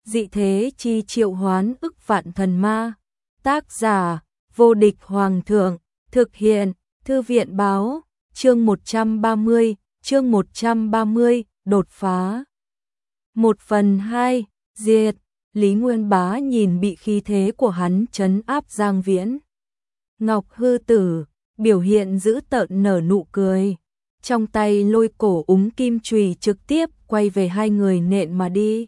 dị thế chi triệu hoán ức vạn thần ma. Tác giả, vô địch hoàng thượng, thực hiện, thư viện báo, chương 130, đột phá. 1/2, diệt, Lý Nguyên Bá nhìn bị khí thế của hắn trấn áp Giang Viễn. Ngọc Hư Tử, biểu hiện dữ tợn nở nụ cười, trong tay lôi cổ úng kim chùy trực tiếp quay về hai người nện mà đi.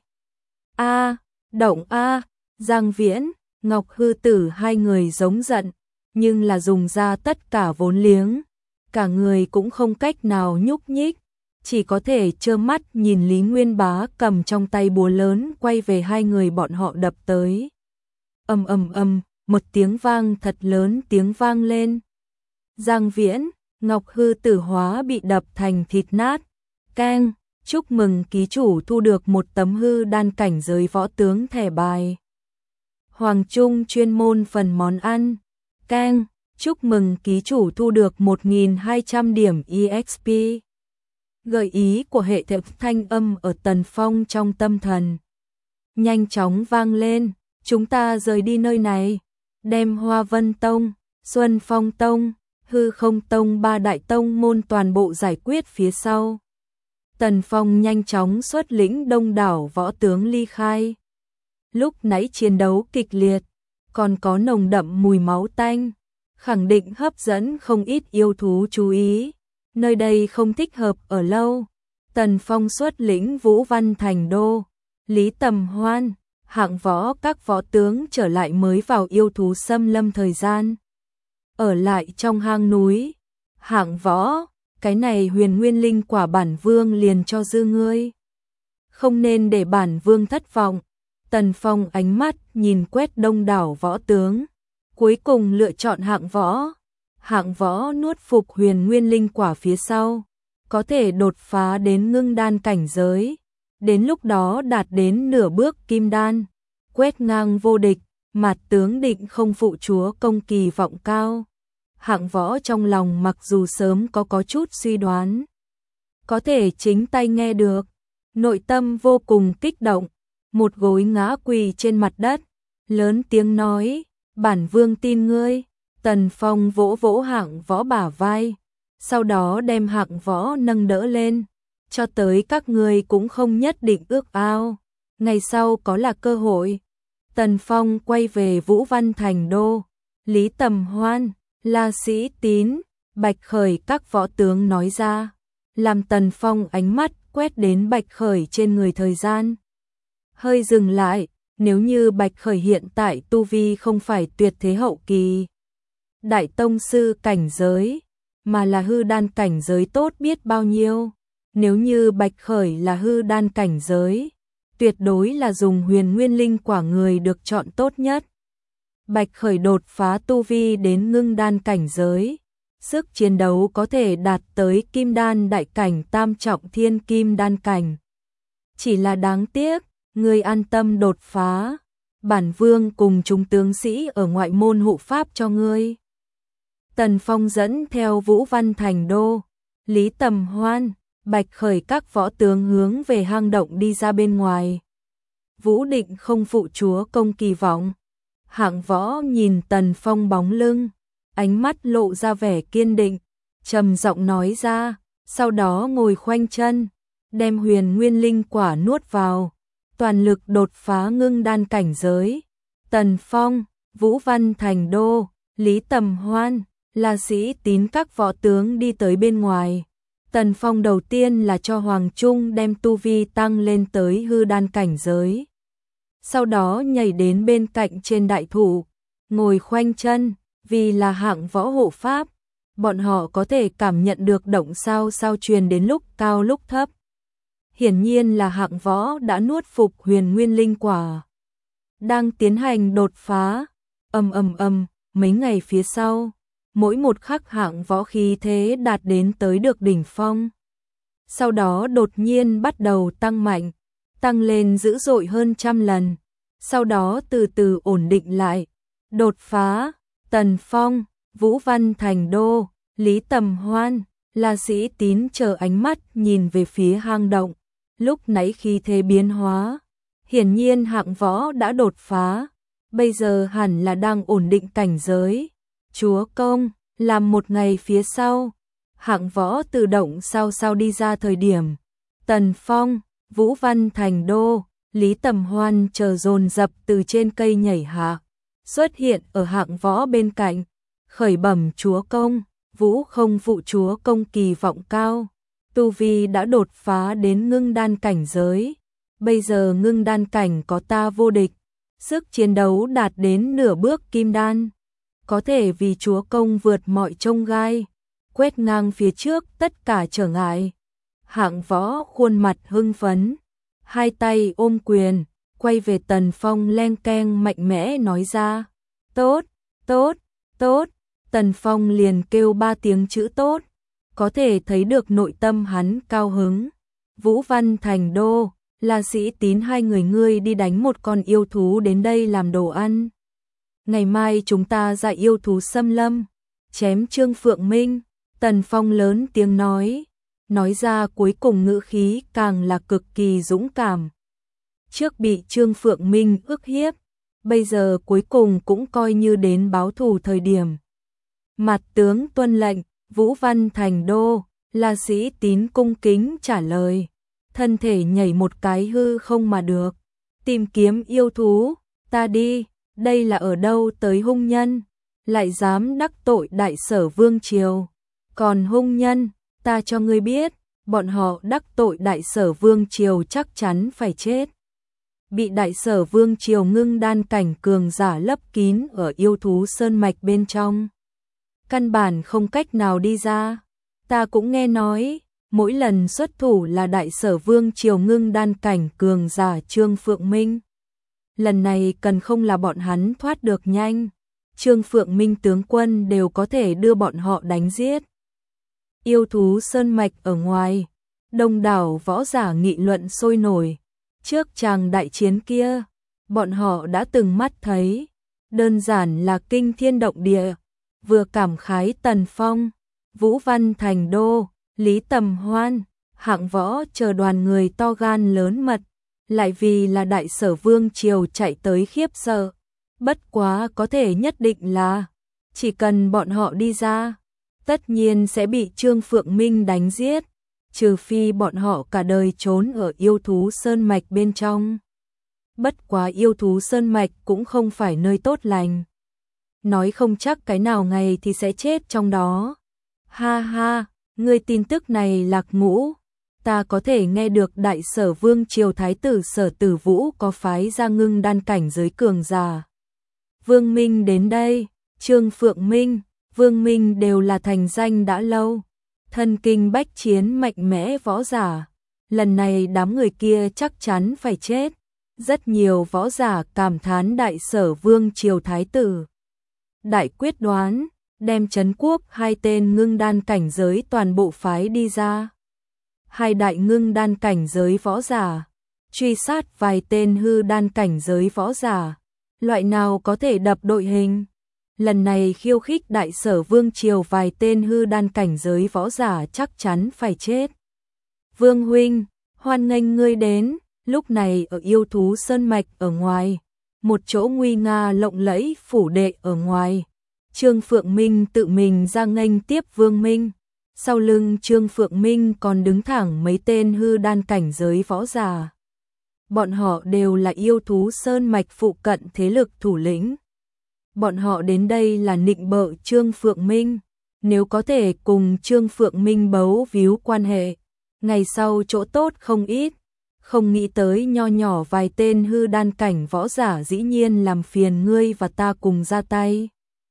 Động a, Giang Viễn, Ngọc Hư Tử hai người giống giận, nhưng là dùng ra tất cả vốn liếng, cả người cũng không cách nào nhúc nhích, chỉ có thể trơ mắt nhìn Lý Nguyên Bá cầm trong tay búa lớn quay về hai người bọn họ đập tới. Ầm ầm ầm, một tiếng vang thật lớn tiếng vang lên. Giang Viễn, Ngọc Hư Tử hóa bị đập thành thịt nát. Keng, chúc mừng ký chủ thu được một tấm hư đan cảnh giới võ tướng thẻ bài. Hoàng Trung chuyên môn phần món ăn. Keng, chúc mừng ký chủ thu được 1.200 điểm EXP. Gợi ý của hệ thống thanh âm ở Tần Phong trong tâm thần nhanh chóng vang lên. Chúng ta rời đi nơi này, đem Hoa Vân Tông, Xuân Phong Tông, Hư Không Tông ba đại tông môn toàn bộ giải quyết phía sau. Tần Phong nhanh chóng xuất lĩnh đông đảo võ tướng ly khai. Lúc nãy chiến đấu kịch liệt, còn có nồng đậm mùi máu tanh, khẳng định hấp dẫn không ít yêu thú chú ý. Nơi đây không thích hợp ở lâu. Tần Phong xuất lĩnh Vũ Văn Thành Đô, Lý Tầm Hoan, hạng võ các võ tướng trở lại mới vào yêu thú xâm lâm thời gian. Ở lại trong hang núi. Hạng võ, cái này huyền nguyên linh quả bản vương liền cho dư ngươi. Không nên để bản vương thất vọng. Tần Phong ánh mắt nhìn quét đông đảo võ tướng, cuối cùng lựa chọn hạng võ. Hạng võ nuốt phục huyền nguyên linh quả phía sau, có thể đột phá đến ngưng đan cảnh giới. Đến lúc đó đạt đến nửa bước kim đan, quét ngang vô địch, mạt tướng định không phụ chúa công kỳ vọng cao. Hạng võ trong lòng mặc dù sớm có chút suy đoán, có thể chính tay nghe được, nội tâm vô cùng kích động, một gối ngã quỳ trên mặt đất, lớn tiếng nói, bản vương tin ngươi. Tần Phong vỗ vỗ hạng võ bả vai, sau đó đem hạng võ nâng đỡ lên, cho tới các ngươi cũng không nhất định ước ao, ngày sau có là cơ hội. Tần Phong quay về Vũ Văn Thành Đô, Lý Tầm Hoan, La Sĩ Tín, Bạch Khởi các võ tướng nói ra, làm Tần Phong ánh mắt quét đến Bạch Khởi trên người thời gian. Hơi dừng lại, nếu như Bạch Khởi hiện tại tu vi không phải tuyệt thế hậu kỳ, đại tông sư cảnh giới, mà là hư đan cảnh giới tốt biết bao nhiêu. Nếu như Bạch Khởi là hư đan cảnh giới, tuyệt đối là dùng huyền nguyên linh quả người được chọn tốt nhất. Bạch Khởi đột phá tu vi đến ngưng đan cảnh giới, sức chiến đấu có thể đạt tới kim đan đại cảnh tam trọng thiên kim đan cảnh. Chỉ là đáng tiếc, người an tâm đột phá, bản vương cùng chúng tướng sĩ ở ngoại môn hộ pháp cho ngươi. Tần Phong dẫn theo Vũ Văn Thành Đô, Lý Tầm Hoan, Bạch Khởi các võ tướng hướng về hang động đi ra bên ngoài. Vũ định không phụ chúa công kỳ vọng. Hạng võ nhìn Tần Phong bóng lưng, ánh mắt lộ ra vẻ kiên định, trầm giọng nói ra, sau đó ngồi khoanh chân, đem huyền nguyên linh quả nuốt vào, toàn lực đột phá ngưng đan cảnh giới. Tần Phong, Vũ Văn Thành Đô, Lý Tầm Hoan, La Sĩ Tín các võ tướng đi tới bên ngoài. Tần Phong đầu tiên là cho Hoàng Trung đem tu vi tăng lên tới hư đan cảnh giới. Sau đó nhảy đến bên cạnh trên đại thụ, ngồi khoanh chân, vì là hạng võ hộ pháp, bọn họ có thể cảm nhận được động sao truyền đến lúc cao lúc thấp. Hiển nhiên là hạng võ đã nuốt phục huyền nguyên linh quả, đang tiến hành đột phá. Mấy ngày phía sau, mỗi một khắc hạng võ khí thế đạt đến tới được đỉnh phong. Sau đó đột nhiên bắt đầu tăng mạnh, tăng lên dữ dội hơn 100 lần, sau đó từ từ ổn định lại, đột phá. Tần Phong, Vũ Văn Thành Đô, Lý Tầm Hoan, La Sĩ Tín chờ ánh mắt nhìn về phía hang động, lúc nãy khí thế biến hóa, Hiển nhiên Hạng Võ đã đột phá, bây giờ hẳn là đang ổn định cảnh giới. Chúa công, làm một ngày phía sau, Hạng Võ tự động sao đi ra thời điểm. Tần Phong, Vũ Văn Thành Đô, Lý Tầm Hoan chờ dồn dập từ trên cây nhảy hạ, xuất hiện ở Hạng Võ bên cạnh, khởi bẩm chúa công, Vũ không phụ chúa công kỳ vọng cao, tu vi đã đột phá đến ngưng đan cảnh giới, bây giờ ngưng đan cảnh có ta vô địch, sức chiến đấu đạt đến nửa bước kim đan, có thể vì chúa công vượt mọi chông gai, quét ngang phía trước tất cả trở ngại. Hạng Võ khuôn mặt hưng phấn, hai tay ôm quyền, quay về Tần Phong leng keng mạnh mẽ nói ra, tốt, tốt, tốt, Tần Phong liền kêu 3 tiếng chữ tốt, có thể thấy được nội tâm hắn cao hứng. Vũ Văn Thành Đô, La Sĩ Tín, hai người ngươi đi đánh một con yêu thú đến đây làm đồ ăn. Ngày mai chúng ta ra yêu thú xâm lâm, chém Trương Phượng Minh. Tần Phong lớn tiếng nói ra cuối cùng ngữ khí càng là cực kỳ dũng cảm. Trước bị Trương Phượng Minh ức hiếp, bây giờ cuối cùng cũng coi như đến báo thù thời điểm. Mặt tướng tuân lệnh, Vũ Văn Thành Đô, La Sĩ Tín cung kính trả lời, thân thể nhảy một cái hư không mà được. Tìm kiếm yêu thú, ta đi, đây là ở đâu tới hung nhân, lại dám đắc tội Đại Sở Vương triều. Còn hung nhân, ta cho ngươi biết, bọn họ đắc tội Đại Sở Vương triều chắc chắn phải chết. Bị Đại Sở Vương triều ngưng đan cảnh cường giả lấp kín ở yêu thú sơn mạch bên trong. Căn bản không cách nào đi ra. Ta cũng nghe nói, mỗi lần xuất thủ là Đại Sở Vương triều ngưng đan cảnh cường giả Trương Phượng Minh. Lần này cần không là bọn hắn thoát được nhanh, Trương Phượng Minh tướng quân đều có thể đưa bọn họ đánh giết. Yêu thú sơn mạch ở ngoài, đông đảo võ giả nghị luận sôi nổi. Trước tràng đại chiến kia, bọn họ đã từng mắt thấy, đơn giản là kinh thiên động địa. Vừa cảm khái Tần Phong, Vũ Văn Thành Đô, Lý Tầm Hoan, Hạng Võ chờ đoàn người to gan lớn mật, lại vì là Đại Sở Vương triều chạy tới khiếp sợ. Bất quá có thể nhất định là, chỉ cần bọn họ đi ra, tất nhiên sẽ bị Trương Phượng Minh đánh giết, trừ phi bọn họ cả đời trốn ở yêu thú sơn mạch bên trong. Bất quá yêu thú sơn mạch cũng không phải nơi tốt lành. Nói không chắc cái nào ngày thì sẽ chết trong đó. Ha ha, ngươi tin tức này Lạc Ngũ, ta có thể nghe được Đại Sở Vương triều thái tử Sở Tử Vũ có phái ra ngưng đan cảnh giới cường giả. Vương Minh đến đây, Trương Phượng Minh, Vương Minh đều là thành danh đã lâu, thân kinh bách chiến mạnh mẽ võ giả. Lần này đám người kia chắc chắn phải chết. Rất nhiều võ giả cảm thán Đại Sở Vương triều thái tử. Đại quyết đoán, đem trấn quốc hai tên ngưng đan cảnh giới toàn bộ phái đi ra. Hai đại ngưng đan cảnh giới võ giả, truy sát vài tên hư đan cảnh giới võ giả. Loại nào có thể đập đội hình? Lần này khiêu khích Đại Sở Vương triều vài tên hư đan cảnh giới võ giả chắc chắn phải chết. Vương huynh, hoan nghênh ngươi đến. Lúc này ở yêu thú sơn mạch ở ngoài, một chỗ nguy nga lộng lẫy phủ đệ ở ngoài, Trương Phượng Minh tự mình ra nghênh tiếp Vương Minh. Sau lưng Trương Phượng Minh còn đứng thẳng mấy tên hư đan cảnh giới võ giả. Bọn họ đều là yêu thú sơn mạch phụ cận thế lực thủ lĩnh. Bọn họ đến đây là nịnh bợ Trương Phượng Minh, nếu có thể cùng Trương Phượng Minh bấu víu quan hệ, ngày sau chỗ tốt không ít. Không nghĩ tới nho nhỏ vài tên hư đan cảnh võ giả dĩ nhiên làm phiền ngươi và ta cùng ra tay.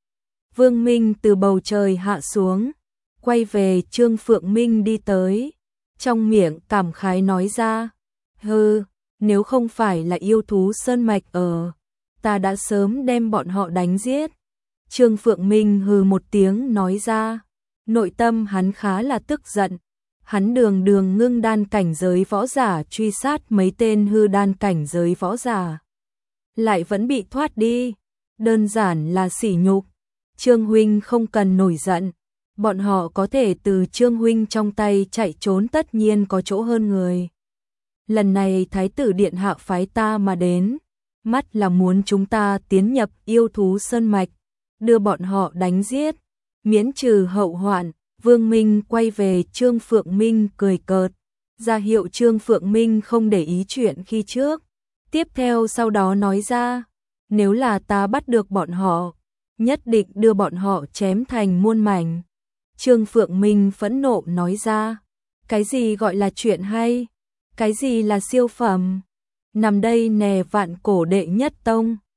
Vương Minh từ bầu trời hạ xuống, quay về Trương Phượng Minh đi tới, trong miệng cảm khái nói ra, hừ, nếu không phải là yêu thú sơn mạch ở, ta đã sớm đem bọn họ đánh giết. Trương Phượng Minh hừ một tiếng nói ra, nội tâm hắn khá là tức giận. Hắn đường ngưng đan cảnh giới võ giả truy sát mấy tên hư đan cảnh giới võ giả. Lại vẫn bị thoát đi. Đơn giản là sỉ nhục. Trương huynh không cần nổi giận. Bọn họ có thể từ Trương huynh trong tay chạy trốn tất nhiên có chỗ hơn người. lần này Thái tử Điện Hạ phái ta mà đến, mắt là muốn chúng ta tiến nhập yêu thú sơn mạch, đưa bọn họ đánh giết, miễn trừ hậu hoạn. Vương Minh quay về Trương Phượng Minh cười cợt, ra hiệu Trương Phượng Minh không để ý chuyện khi trước. Tiếp theo sau đó nói ra, nếu là ta bắt được bọn họ, nhất định đưa bọn họ chém thành muôn mảnh. Trương Phượng Minh phẫn nộ nói ra, cái gì gọi là chuyện hay, cái gì là siêu phẩm, nằm đây nè Vạn Cổ đệ nhất tông.